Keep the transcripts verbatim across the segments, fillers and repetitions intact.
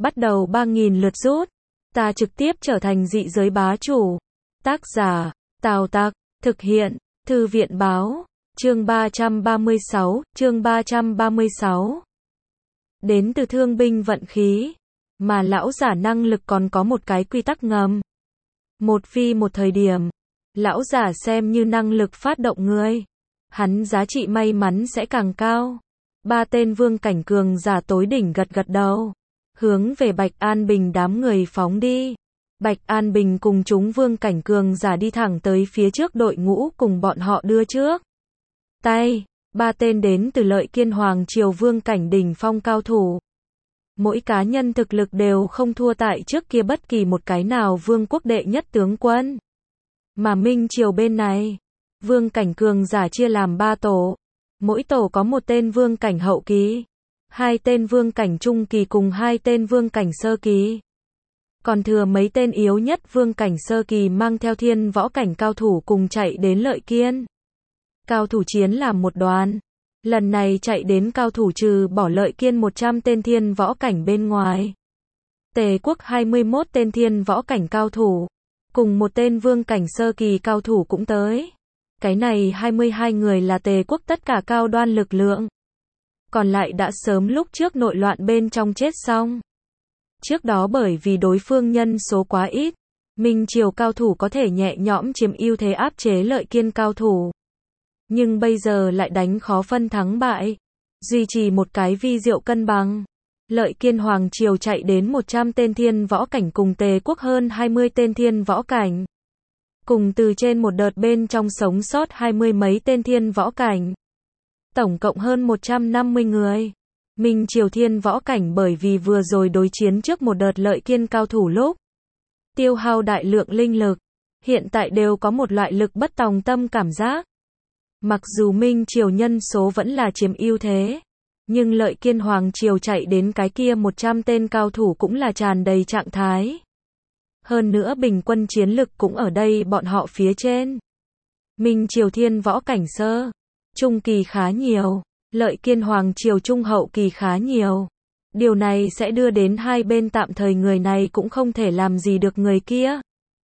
bắt đầu ba nghìn lượt rút. Ta trực tiếp trở thành dị giới bá chủ. Tác giả, Tào Tặc, thực hiện, Thư viện báo, chương ba trăm ba mươi sáu, chương ba trăm ba mươi sáu. Đến từ thương binh vận khí, mà lão giả năng lực còn có một cái quy tắc ngầm. Một phi một thời điểm, lão giả xem như năng lực phát động người, hắn giá trị may mắn sẽ càng cao. Ba tên vương cảnh cường giả tối đỉnh gật gật đầu, hướng về Bạch An Bình đám người phóng đi. Bạch An Bình cùng chúng vương cảnh cường giả đi thẳng tới phía trước đội ngũ cùng bọn họ đưa trước. Tay, ba tên đến từ Lợi Kiên Hoàng Triều vương cảnh đỉnh phong cao thủ. Mỗi cá nhân thực lực đều không thua tại trước kia bất kỳ một cái nào vương quốc đệ nhất tướng quân. Mà Minh Triều bên này, vương cảnh cường giả chia làm ba tổ. Mỗi tổ có một tên vương cảnh hậu kỳ, hai tên vương cảnh trung kỳ cùng hai tên vương cảnh sơ kỳ. Còn thừa mấy tên yếu nhất vương cảnh sơ kỳ mang theo thiên võ cảnh cao thủ cùng chạy đến Lợi Kiên. Cao thủ chiến làm một đoàn. Lần này chạy đến cao thủ trừ bỏ Lợi Kiên một trăm tên thiên võ cảnh bên ngoài. Tề quốc hai mươi mốt tên thiên võ cảnh cao thủ, cùng một tên vương cảnh sơ kỳ cao thủ cũng tới. Cái này hai mươi hai người là Tề quốc tất cả cao đoan lực lượng. Còn lại đã sớm lúc trước nội loạn bên trong chết xong. Trước đó bởi vì đối phương nhân số quá ít, Minh Triều cao thủ có thể nhẹ nhõm chiếm ưu thế áp chế Lợi Kiên cao thủ. Nhưng bây giờ lại đánh khó phân thắng bại, duy trì một cái vi diệu cân bằng. Lợi Kiên Hoàng Triều chạy đến một trăm tên thiên võ cảnh cùng Tề quốc hơn hai mươi tên thiên võ cảnh. Cùng từ trên một đợt bên trong sống sót hai mươi mấy tên thiên võ cảnh. Tổng cộng hơn một trăm năm mươi người. Minh Triều thiên võ cảnh bởi vì vừa rồi đối chiến trước một đợt Lợi Kiên cao thủ lúc tiêu hao đại lượng linh lực, hiện tại đều có một loại lực bất tòng tâm cảm giác. Mặc dù Minh Triều nhân số vẫn là chiếm ưu thế, nhưng Lợi Kiên Hoàng Triều chạy đến cái kia một trăm tên cao thủ cũng là tràn đầy trạng thái. Hơn nữa bình quân chiến lực cũng ở đây bọn họ phía trên. Minh Triều thiên võ cảnh sơ, trung kỳ khá nhiều, Lợi Kiên Hoàng Triều trung hậu kỳ khá nhiều. Điều này sẽ đưa đến hai bên tạm thời người này cũng không thể làm gì được người kia.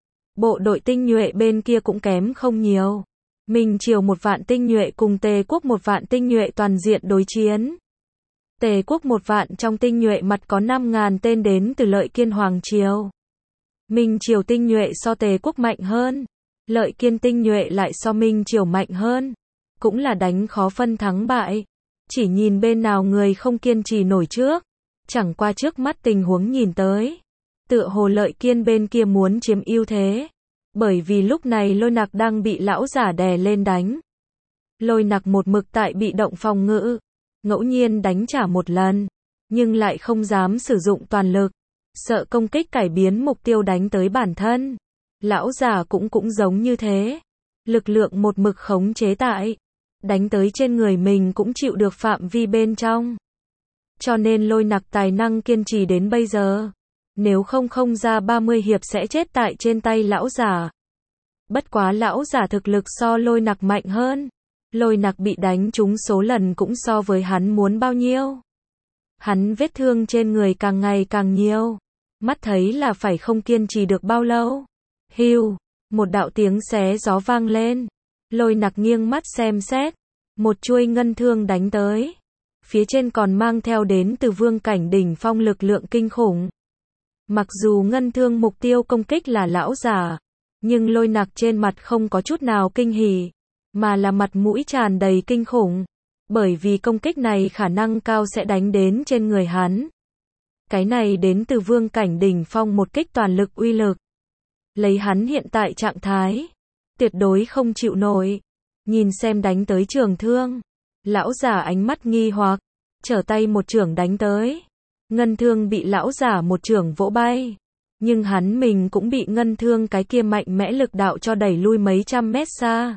Bộ đội tinh nhuệ bên kia cũng kém không nhiều. Minh Triều một vạn tinh nhuệ cùng Tề quốc một vạn tinh nhuệ toàn diện đối chiến. Tề quốc một vạn trong tinh nhuệ mặt có năm ngàn tên đến từ Lợi Kiên Hoàng Triều. Minh Triều tinh nhuệ so Tề quốc mạnh hơn, Lợi Kiên tinh nhuệ lại so Minh Triều mạnh hơn. Cũng là đánh khó phân thắng bại. Chỉ nhìn bên nào người không kiên trì nổi trước. Chẳng qua trước mắt tình huống nhìn tới, tựa hồ Lợi Kiên bên kia muốn chiếm ưu thế. Bởi vì lúc này Lôi Nặc đang bị lão giả đè lên đánh. Lôi Nặc một mực tại bị động phòng ngự, ngẫu nhiên đánh trả một lần, nhưng lại không dám sử dụng toàn lực, sợ công kích cải biến mục tiêu đánh tới bản thân. Lão giả cũng cũng giống như thế, lực lượng một mực khống chế tại, đánh tới trên người mình cũng chịu được phạm vi bên trong. Cho nên Lôi Nặc tài năng kiên trì đến bây giờ. Nếu không không ra ba mươi hiệp sẽ chết tại trên tay lão giả. Bất quá lão giả thực lực so Lôi Nặc mạnh hơn. Lôi Nặc bị đánh trúng số lần cũng so với hắn muốn bao nhiêu. Hắn vết thương trên người càng ngày càng nhiều. Mắt thấy là phải không kiên trì được bao lâu. Hưu, một đạo tiếng xé gió vang lên. Lôi Nặc nghiêng mắt xem xét. Một chuôi ngân thương đánh tới. Phía trên còn mang theo đến từ vương cảnh đỉnh phong lực lượng kinh khủng. Mặc dù ngân thương mục tiêu công kích là lão giả, nhưng Lôi Nặc trên mặt không có chút nào kinh hỉ, mà là mặt mũi tràn đầy kinh khủng, bởi vì công kích này khả năng cao sẽ đánh đến trên người hắn. Cái này đến từ vương cảnh đỉnh phong một kích toàn lực uy lực. Lấy hắn hiện tại trạng thái, tuyệt đối không chịu nổi. Nhìn xem đánh tới trường thương, lão giả ánh mắt nghi hoặc, trở tay một chưởng đánh tới. Ngân thương bị lão giả một chưởng vỗ bay, nhưng hắn mình cũng bị ngân thương cái kia mạnh mẽ lực đạo cho đẩy lui mấy trăm mét xa.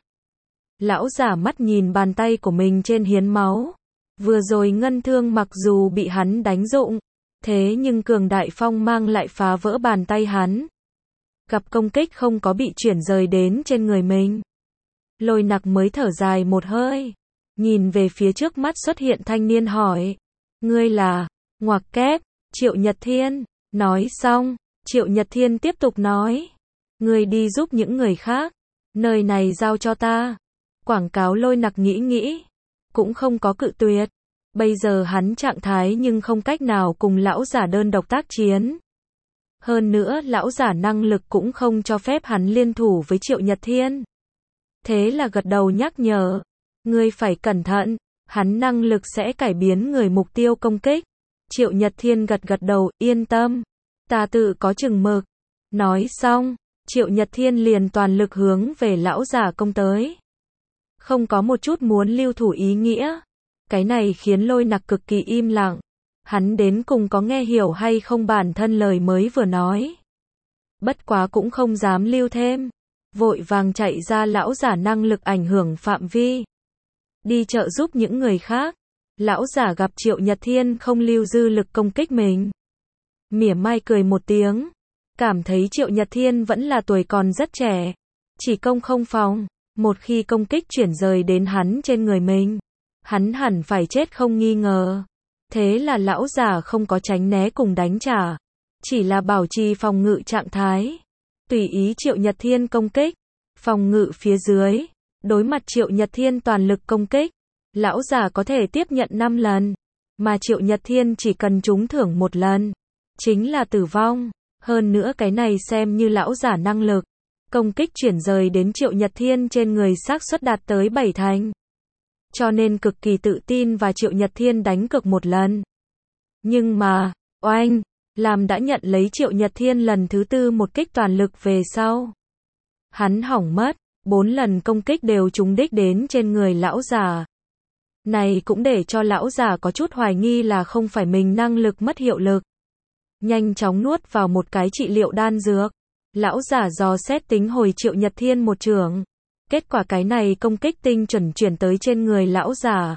Lão giả mắt nhìn bàn tay của mình trên hiến máu. Vừa rồi ngân thương mặc dù bị hắn đánh rụng, thế nhưng cường đại phong mang lại phá vỡ bàn tay hắn. Gặp công kích không có bị chuyển rời đến trên người mình. Lôi Nặc mới thở dài một hơi, nhìn về phía trước mắt xuất hiện thanh niên hỏi, ngươi là... Ngoặc kép, Triệu Nhật Thiên, Nói xong, Triệu Nhật Thiên tiếp tục nói. Ngươi đi giúp những người khác. Nơi này giao cho ta. Quảng cáo Lôi Nặc nghĩ nghĩ. Cũng không có cự tuyệt. Bây giờ hắn trạng thái nhưng không cách nào cùng lão giả đơn độc tác chiến. Hơn nữa lão giả năng lực cũng không cho phép hắn liên thủ với Triệu Nhật Thiên. Thế là gật đầu nhắc nhở. Ngươi phải cẩn thận. Hắn năng lực sẽ cải biến người mục tiêu công kích. Triệu Nhật Thiên gật gật đầu, yên tâm. Ta tự có chừng mực. Nói xong, Triệu Nhật Thiên liền toàn lực hướng về lão giả công tới. Không có một chút muốn lưu thủ ý nghĩa. Cái này khiến Lôi Nặc cực kỳ im lặng. Hắn đến cùng có nghe hiểu hay không bản thân lời mới vừa nói. Bất quá cũng không dám lưu thêm. Vội vàng chạy ra lão giả năng lực ảnh hưởng phạm vi. Đi trợ giúp những người khác. Lão giả gặp Triệu Nhật Thiên không lưu dư lực công kích mình. Mỉa mai cười một tiếng. Cảm thấy Triệu Nhật Thiên vẫn là tuổi còn rất trẻ. Chỉ công không phòng. Một khi công kích chuyển rời đến hắn trên người mình. Hắn hẳn phải chết không nghi ngờ. Thế là lão giả không có tránh né cùng đánh trả. Chỉ là bảo trì phòng ngự trạng thái. Tùy ý Triệu Nhật Thiên công kích. Phòng ngự phía dưới. Đối mặt Triệu Nhật Thiên toàn lực công kích. Lão giả có thể tiếp nhận năm lần. Mà Triệu Nhật Thiên chỉ cần trúng thưởng một lần. Chính là tử vong. Hơn nữa cái này xem như lão giả năng lực. Công kích chuyển rời đến Triệu Nhật Thiên trên người xác suất đạt tới bảy thành. Cho nên cực kỳ tự tin và Triệu Nhật Thiên đánh cược một lần. Nhưng mà, oanh, làm đã nhận lấy Triệu Nhật Thiên lần thứ tư một kích toàn lực về sau. Hắn hỏng mất, bốn lần công kích đều trúng đích đến trên người lão già. Này cũng để cho lão già có chút hoài nghi là không phải mình năng lực mất hiệu lực. Nhanh chóng nuốt vào một cái trị liệu đan dược. Lão giả dò xét tính hồi Triệu Nhật Thiên một chưởng. Kết quả cái này công kích tinh chuẩn chuyển tới trên người lão giả.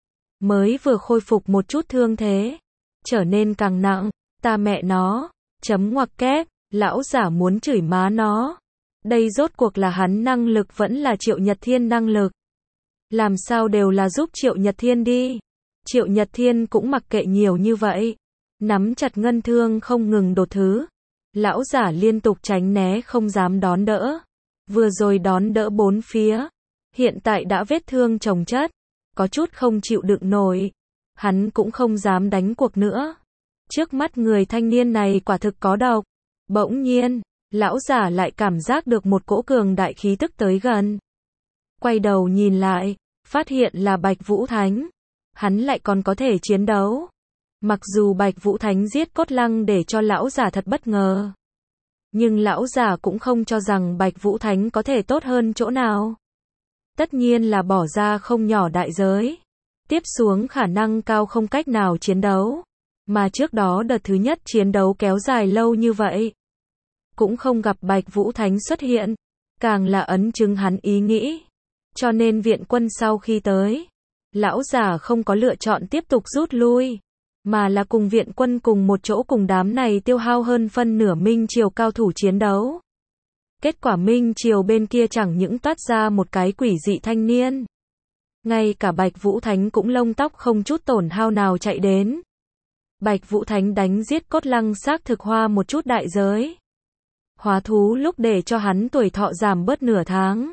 Mới vừa khôi phục một chút thương thế. Trở nên càng nặng. Ta mẹ nó. Chấm ngoặc kép. Lão giả muốn chửi má nó. Đây rốt cuộc là hắn năng lực vẫn là Triệu Nhật Thiên năng lực. Làm sao đều là giúp Triệu Nhật Thiên đi. Triệu Nhật Thiên cũng mặc kệ nhiều như vậy. Nắm chặt ngân thương không ngừng đột thứ. Lão giả liên tục tránh né không dám đón đỡ. Vừa rồi đón đỡ bốn phía. Hiện tại đã vết thương chồng chất. Có chút không chịu đựng nổi. Hắn cũng không dám đánh cuộc nữa. Trước mắt người thanh niên này quả thực có độc. Bỗng nhiên, lão giả lại cảm giác được một cỗ cường đại khí tức tới gần. Quay đầu nhìn lại, phát hiện là Bạch Vũ Thánh. Hắn lại còn có thể chiến đấu. Mặc dù Bạch Vũ Thánh giết Cốt Lăng để cho lão giả thật bất ngờ. Nhưng lão giả cũng không cho rằng Bạch Vũ Thánh có thể tốt hơn chỗ nào. Tất nhiên là bỏ ra không nhỏ đại giới. Tiếp xuống khả năng cao không cách nào chiến đấu. Mà trước đó đợt thứ nhất chiến đấu kéo dài lâu như vậy. Cũng không gặp Bạch Vũ Thánh xuất hiện. Càng là ấn chứng hắn ý nghĩ. Cho nên viện quân sau khi tới. Lão giả không có lựa chọn tiếp tục rút lui. Mà là cùng viện quân cùng một chỗ cùng đám này tiêu hao hơn phân nửa Minh Triều cao thủ chiến đấu. Kết quả Minh Triều bên kia chẳng những toát ra một cái quỷ dị thanh niên. Ngay cả Bạch Vũ Thánh cũng lông tóc không chút tổn hao nào chạy đến. Bạch Vũ Thánh đánh giết Cốt Lăng xác thực hoa một chút đại giới. Hóa thú lúc để cho hắn tuổi thọ giảm bớt nửa tháng.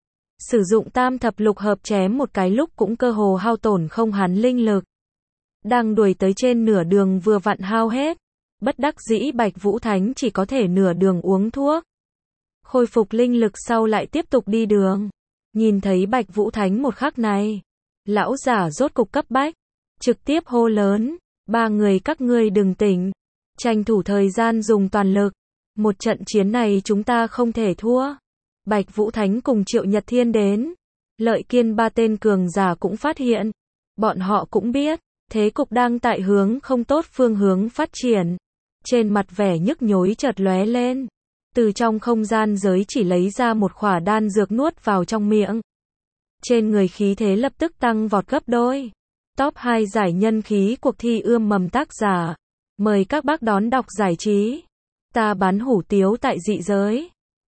Sử dụng tam thập lục hợp chém một cái lúc cũng cơ hồ hao tổn không hắn linh lực. Đang đuổi tới trên nửa đường vừa vặn hao hết. Bất đắc dĩ Bạch Vũ Thánh chỉ có thể nửa đường uống thuốc. Khôi phục linh lực sau lại tiếp tục đi đường. Nhìn thấy Bạch Vũ Thánh một khắc này. Lão giả rốt cục cấp bách. Trực tiếp hô lớn. Ba người các ngươi đừng tỉnh. Tranh thủ thời gian dùng toàn lực. Một trận chiến này chúng ta không thể thua. Bạch Vũ Thánh cùng Triệu Nhật Thiên đến. Lợi Kiên ba tên cường giả cũng phát hiện. Bọn họ cũng biết. Thế cục đang tại hướng không tốt phương hướng phát triển. Trên mặt vẻ nhức nhối chợt lóe lên. Từ trong không gian giới chỉ lấy ra một khỏa đan dược nuốt vào trong miệng. Trên người khí thế lập tức tăng vọt gấp đôi. Top hai giải nhân khí cuộc thi ươm mầm tác giả. Mời các bác đón đọc giải trí. Ta bán hủ tiếu tại dị giới.